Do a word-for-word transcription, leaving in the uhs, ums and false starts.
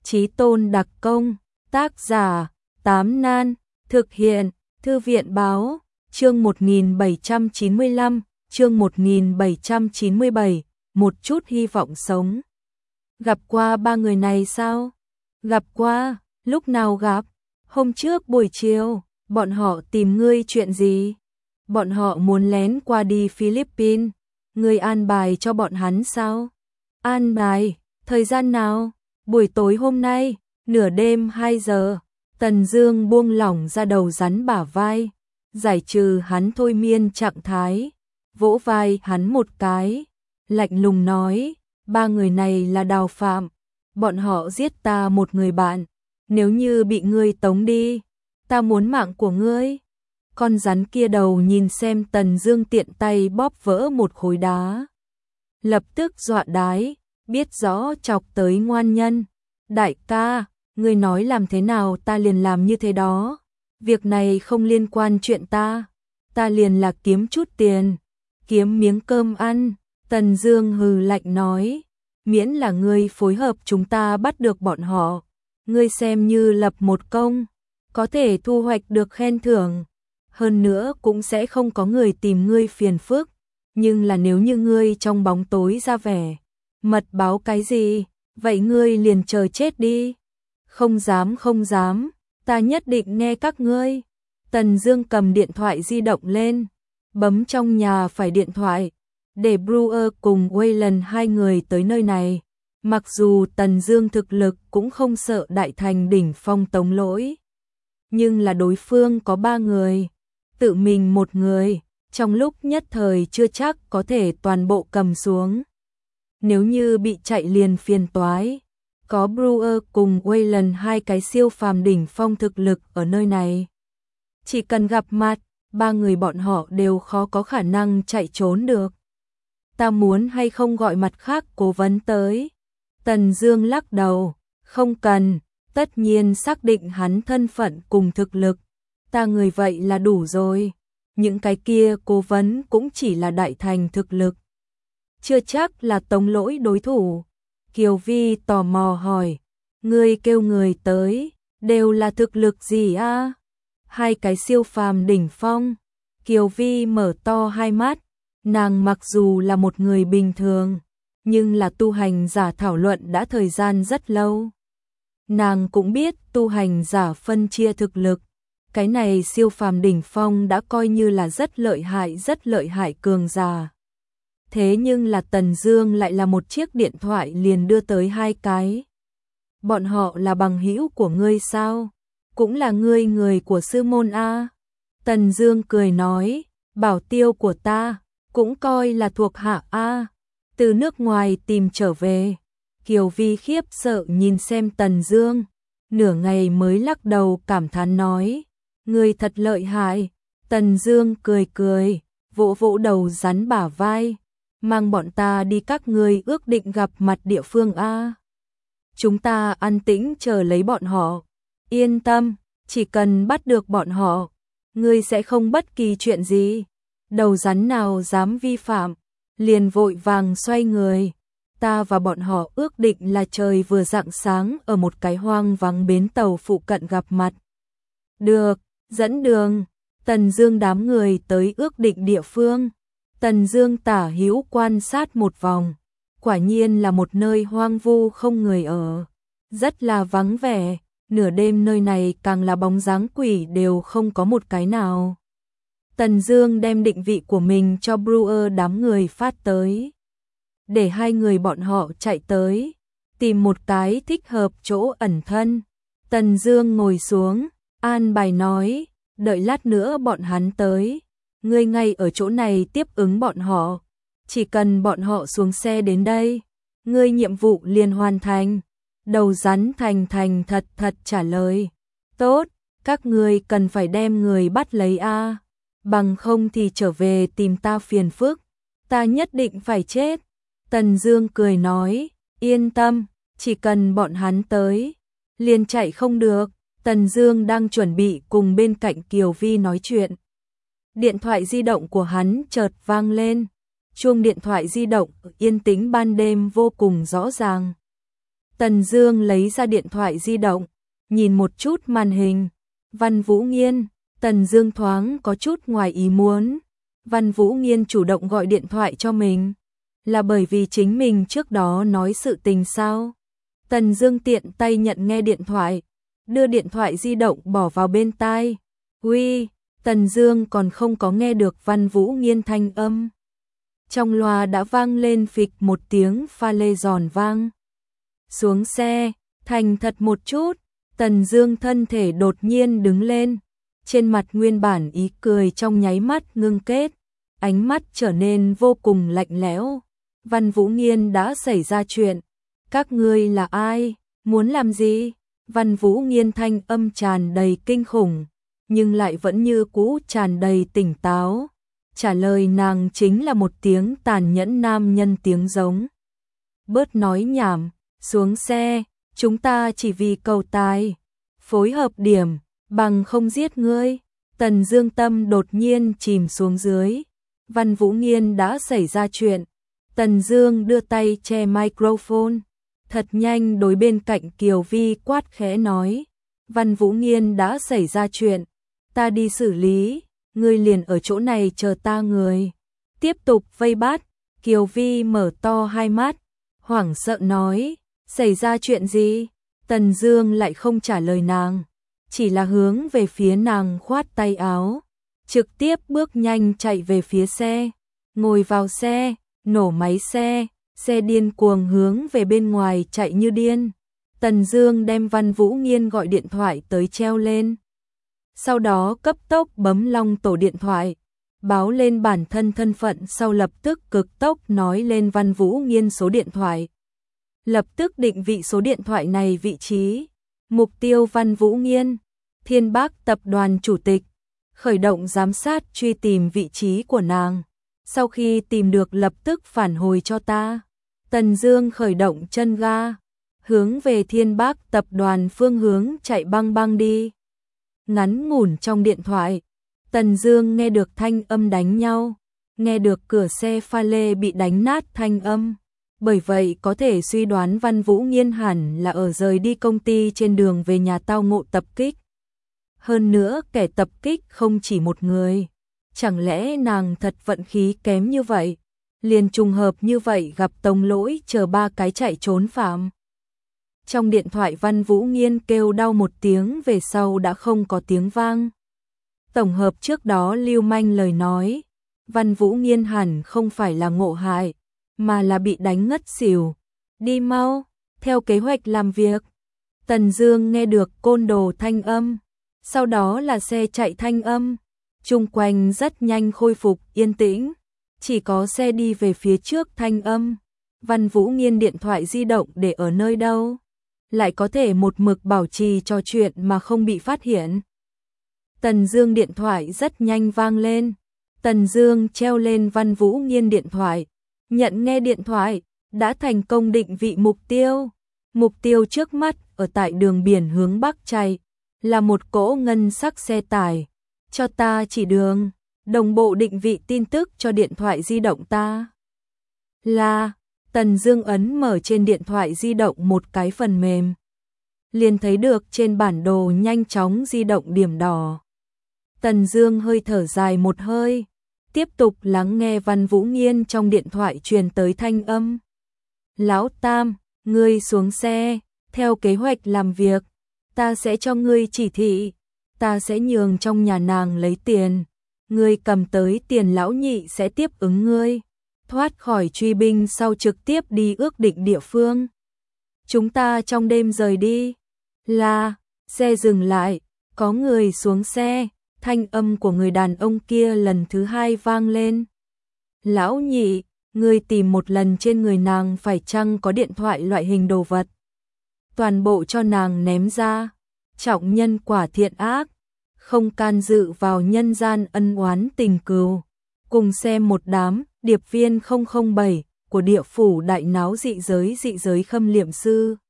Chí tôn đặc công, tác giả, Tám Nan, thực hiện, Thư viện báo, chương một nghìn bảy trăm chín mươi lăm, chương một nghìn bảy trăm chín mươi bảy, một chút hy vọng sống. Gặp qua ba người này sao? Gặp qua, lúc nào gặp? Hôm trước buổi chiều, bọn họ tìm ngươi chuyện gì? Bọn họ muốn lén qua đi Philippines, ngươi an bài cho bọn hắn sao? An bài, thời gian nào? Buổi tối hôm nay, nửa đêm hai giờ. Tần Dương buông lỏng ra đầu rắn bả vai, giải trừ hắn thôi miên trạng thái, vỗ vai hắn một cái, lạnh lùng nói, ba người này là đào phạm, bọn họ giết ta một người bạn, nếu như bị ngươi tống đi, ta muốn mạng của ngươi. Con rắn kia đầu nhìn xem Tần Dương tiện tay bóp vỡ một khối đá, lập tức dọa đái, biết rõ chọc tới ngoan nhân. Đại ca, ngươi nói làm thế nào ta liền làm như thế đó, việc này không liên quan chuyện ta, ta liền là kiếm chút tiền, kiếm miếng cơm ăn. Tần Dương hừ lạnh nói, miễn là ngươi phối hợp chúng ta bắt được bọn họ, ngươi xem như lập một công, có thể thu hoạch được khen thưởng, hơn nữa cũng sẽ không có người tìm ngươi phiền phức, nhưng là nếu như ngươi trong bóng tối ra vẻ mật báo cái gì, vậy ngươi liền chờ chết đi. Không dám không dám, ta nhất định nghe các ngươi. Tần Dương cầm điện thoại di động lên, bấm trong nhà phải điện thoại, để Brewer cùng Wayland hai người tới nơi này. Mặc dù Tần Dương thực lực cũng không sợ đại thành đỉnh phong tống lỗi, nhưng là đối phương có ba người, tự mình một người, trong lúc nhất thời chưa chắc có thể toàn bộ cầm xuống. Nếu như bị chạy liền phiền toái. Có Brewer cùng Wayland hai cái siêu phàm đỉnh phong thực lực ở nơi này. Chỉ cần gặp mặt, ba người bọn họ đều khó có khả năng chạy trốn được. Ta muốn hay không gọi mặt khác cố vấn tới? Tần Dương lắc đầu, không cần, tất nhiên xác định hắn thân phận cùng thực lực. Ta người vậy là đủ rồi, những cái kia cố vấn cũng chỉ là đại thành thực lực. Chưa chắc là tống lỗi đối thủ. Kiều Vi tò mò hỏi, ngươi kêu người tới, đều là thực lực gì a? À? Hai cái siêu phàm đỉnh phong. Kiều Vi mở to hai mắt, nàng mặc dù là một người bình thường, nhưng là tu hành giả thảo luận đã thời gian rất lâu. Nàng cũng biết tu hành giả phân chia thực lực, cái này siêu phàm đỉnh phong đã coi như là rất lợi hại rất lợi hại cường giả. Thế nhưng là Tần Dương lại là một chiếc điện thoại liền đưa tới hai cái. Bọn họ là bằng hữu của ngươi sao? Cũng là ngươi người của sư môn a? Tần Dương cười nói, bảo tiêu của ta, cũng coi là thuộc hạ a, từ nước ngoài tìm trở về. Kiều Vi khiếp sợ nhìn xem Tần Dương, nửa ngày mới lắc đầu cảm thán nói, ngươi thật lợi hại. Tần Dương cười cười, vỗ vỗ đầu rắn bả vai, mang bọn ta đi các ngươi ước định gặp mặt địa phương a. Chúng ta an tĩnh chờ lấy bọn họ. Yên tâm, chỉ cần bắt được bọn họ, ngươi sẽ không bất kỳ chuyện gì. Đầu rắn nào dám vi phạm, liền vội vàng xoay người. Ta và bọn họ ước định là trời vừa rạng sáng ở một cái hoang vắng bến tàu phụ cận gặp mặt. Được, dẫn đường. Tần Dương đám người tới ước định địa phương. Tần Dương tả hữu quan sát một vòng, quả nhiên là một nơi hoang vu không người ở, rất là vắng vẻ, nửa đêm nơi này càng là bóng dáng quỷ đều không có một cái nào. Tần Dương đem định vị của mình cho Brewer đám người phát tới, để hai người bọn họ chạy tới, tìm một cái thích hợp chỗ ẩn thân. Tần Dương ngồi xuống, an bài nói, đợi lát nữa bọn hắn tới, ngươi ngay ở chỗ này tiếp ứng bọn họ, chỉ cần bọn họ xuống xe đến đây, ngươi nhiệm vụ liền hoàn thành. Đầu rắn thành thành thật thật trả lời, tốt, các ngươi cần phải đem người bắt lấy a, bằng không thì trở về tìm ta phiền phức, ta nhất định phải chết. Tần Dương cười nói, yên tâm, chỉ cần bọn hắn tới, liền chạy không được. Tần Dương đang chuẩn bị cùng bên cạnh Kiều Vi nói chuyện, điện thoại di động của hắn chợt vang lên. Chuông điện thoại di động yên tĩnh ban đêm vô cùng rõ ràng. Tần Dương lấy ra điện thoại di động, nhìn một chút màn hình. Văn Vũ Nghiên, Tần Dương thoáng có chút ngoài ý muốn. Văn Vũ Nghiên chủ động gọi điện thoại cho mình, là bởi vì chính mình trước đó nói sự tình sao? Tần Dương tiện tay nhận nghe điện thoại, đưa điện thoại di động bỏ vào bên tai. "Uy." Tần Dương còn không có nghe được Văn Vũ Nghiên thanh âm. Trong loa đã vang lên phịch một tiếng pha lê giòn vang. Xuống xe, thành thật một chút. Tần Dương thân thể đột nhiên đứng lên, trên mặt nguyên bản ý cười trong nháy mắt ngưng kết, ánh mắt trở nên vô cùng lạnh lẽo. Văn Vũ Nghiên đã xảy ra chuyện. Các ngươi là ai? Muốn làm gì? Văn Vũ Nghiên thanh âm tràn đầy kinh khủng, nhưng lại vẫn như cũ tràn đầy tỉnh táo. Trả lời nàng chính là một tiếng tàn nhẫn nam nhân tiếng giống. Bớt nói nhảm, xuống xe, chúng ta chỉ vì cầu tài. Phối hợp điểm, bằng không giết ngươi. Tần Dương tâm đột nhiên chìm xuống dưới. Văn Vũ Nghiên đã xảy ra chuyện. Tần Dương đưa tay che microphone, thật nhanh đối bên cạnh Kiều Vi quát khẽ nói. Văn Vũ Nghiên đã xảy ra chuyện, ta đi xử lý, ngươi liền ở chỗ này chờ ta. Người tiếp tục vây bắt. Kiều Vi mở to hai mắt, hoảng sợ nói, xảy ra chuyện gì? Tần Dương lại không trả lời nàng, chỉ là hướng về phía nàng khoát tay áo, trực tiếp bước nhanh chạy về phía xe, ngồi vào xe, nổ máy xe, xe điên cuồng hướng về bên ngoài chạy như điên. Tần Dương đem Văn Vũ Nghiên gọi điện thoại tới treo lên, sau đó cấp tốc bấm long tổ điện thoại, báo lên bản thân thân phận, sau lập tức cực tốc nói lên Văn Vũ Nghiên số điện thoại. Lập tức định vị số điện thoại này vị trí, mục tiêu Văn Vũ Nghiên, Thiên Bác tập đoàn chủ tịch, khởi động giám sát truy tìm vị trí của nàng. Sau khi tìm được lập tức phản hồi cho ta. Tần Dương khởi động chân ga, hướng về Thiên Bác tập đoàn phương hướng chạy băng băng đi. Ngắn ngủn trong điện thoại, Tần Dương nghe được thanh âm đánh nhau, nghe được cửa xe pha lê bị đánh nát thanh âm. Bởi vậy có thể suy đoán Văn Vũ Nghiên hẳn là ở rời đi công ty trên đường về nhà tao ngộ tập kích. Hơn nữa kẻ tập kích không chỉ một người. Chẳng lẽ nàng thật vận khí kém như vậy, liền trùng hợp như vậy gặp Tông Lỗi chờ ba cái chạy trốn phạm. Trong điện thoại Văn Vũ Nghiên kêu đau một tiếng về sau đã không có tiếng vang. Tổng hợp trước đó lưu manh lời nói, Văn Vũ Nghiên hẳn không phải là ngộ hại, mà là bị đánh ngất xỉu. Đi mau, theo kế hoạch làm việc. Tần Dương nghe được côn đồ thanh âm, sau đó là xe chạy thanh âm. Chung quanh rất nhanh khôi phục yên tĩnh, chỉ có xe đi về phía trước thanh âm. Văn Vũ Nghiên điện thoại di động để ở nơi đâu, lại có thể một mực bảo trì trò chuyện mà không bị phát hiện. Tần Dương điện thoại rất nhanh vang lên. Tần Dương treo lên Văn Vũ Nghiên điện thoại, nhận nghe điện thoại, đã thành công định vị mục tiêu. Mục tiêu trước mắt ở tại đường biển hướng bắc chạy, là một cỗ ngân sắc xe tải. Cho ta chỉ đường, đồng bộ định vị tin tức cho điện thoại di động ta. Là, Tần Dương ấn mở trên điện thoại di động một cái phần mềm, liền thấy được trên bản đồ nhanh chóng di động điểm đỏ. Tần Dương hơi thở dài một hơi, tiếp tục lắng nghe Văn Vũ Nghiên trong điện thoại truyền tới thanh âm. Lão Tam, ngươi xuống xe, theo kế hoạch làm việc, ta sẽ cho ngươi chỉ thị, ta sẽ nhường trong nhà nàng lấy tiền, ngươi cầm tới tiền lão nhị sẽ tiếp ứng ngươi, thoát khỏi truy binh sau trực tiếp đi ước định địa phương. Chúng ta trong đêm rời đi. Là, xe dừng lại, có người xuống xe, thanh âm của người đàn ông kia lần thứ hai vang lên. Lão nhị, ngươi tìm một lần trên người nàng phải chăng có điện thoại loại hình đồ vật. Toàn bộ cho nàng ném ra, trọng nhân quả thiện ác, không can dự vào nhân gian ân oán tình cừu. Cùng xem một đám điệp viên không không bảy của địa phủ đại náo dị giới dị giới khâm liệm sư.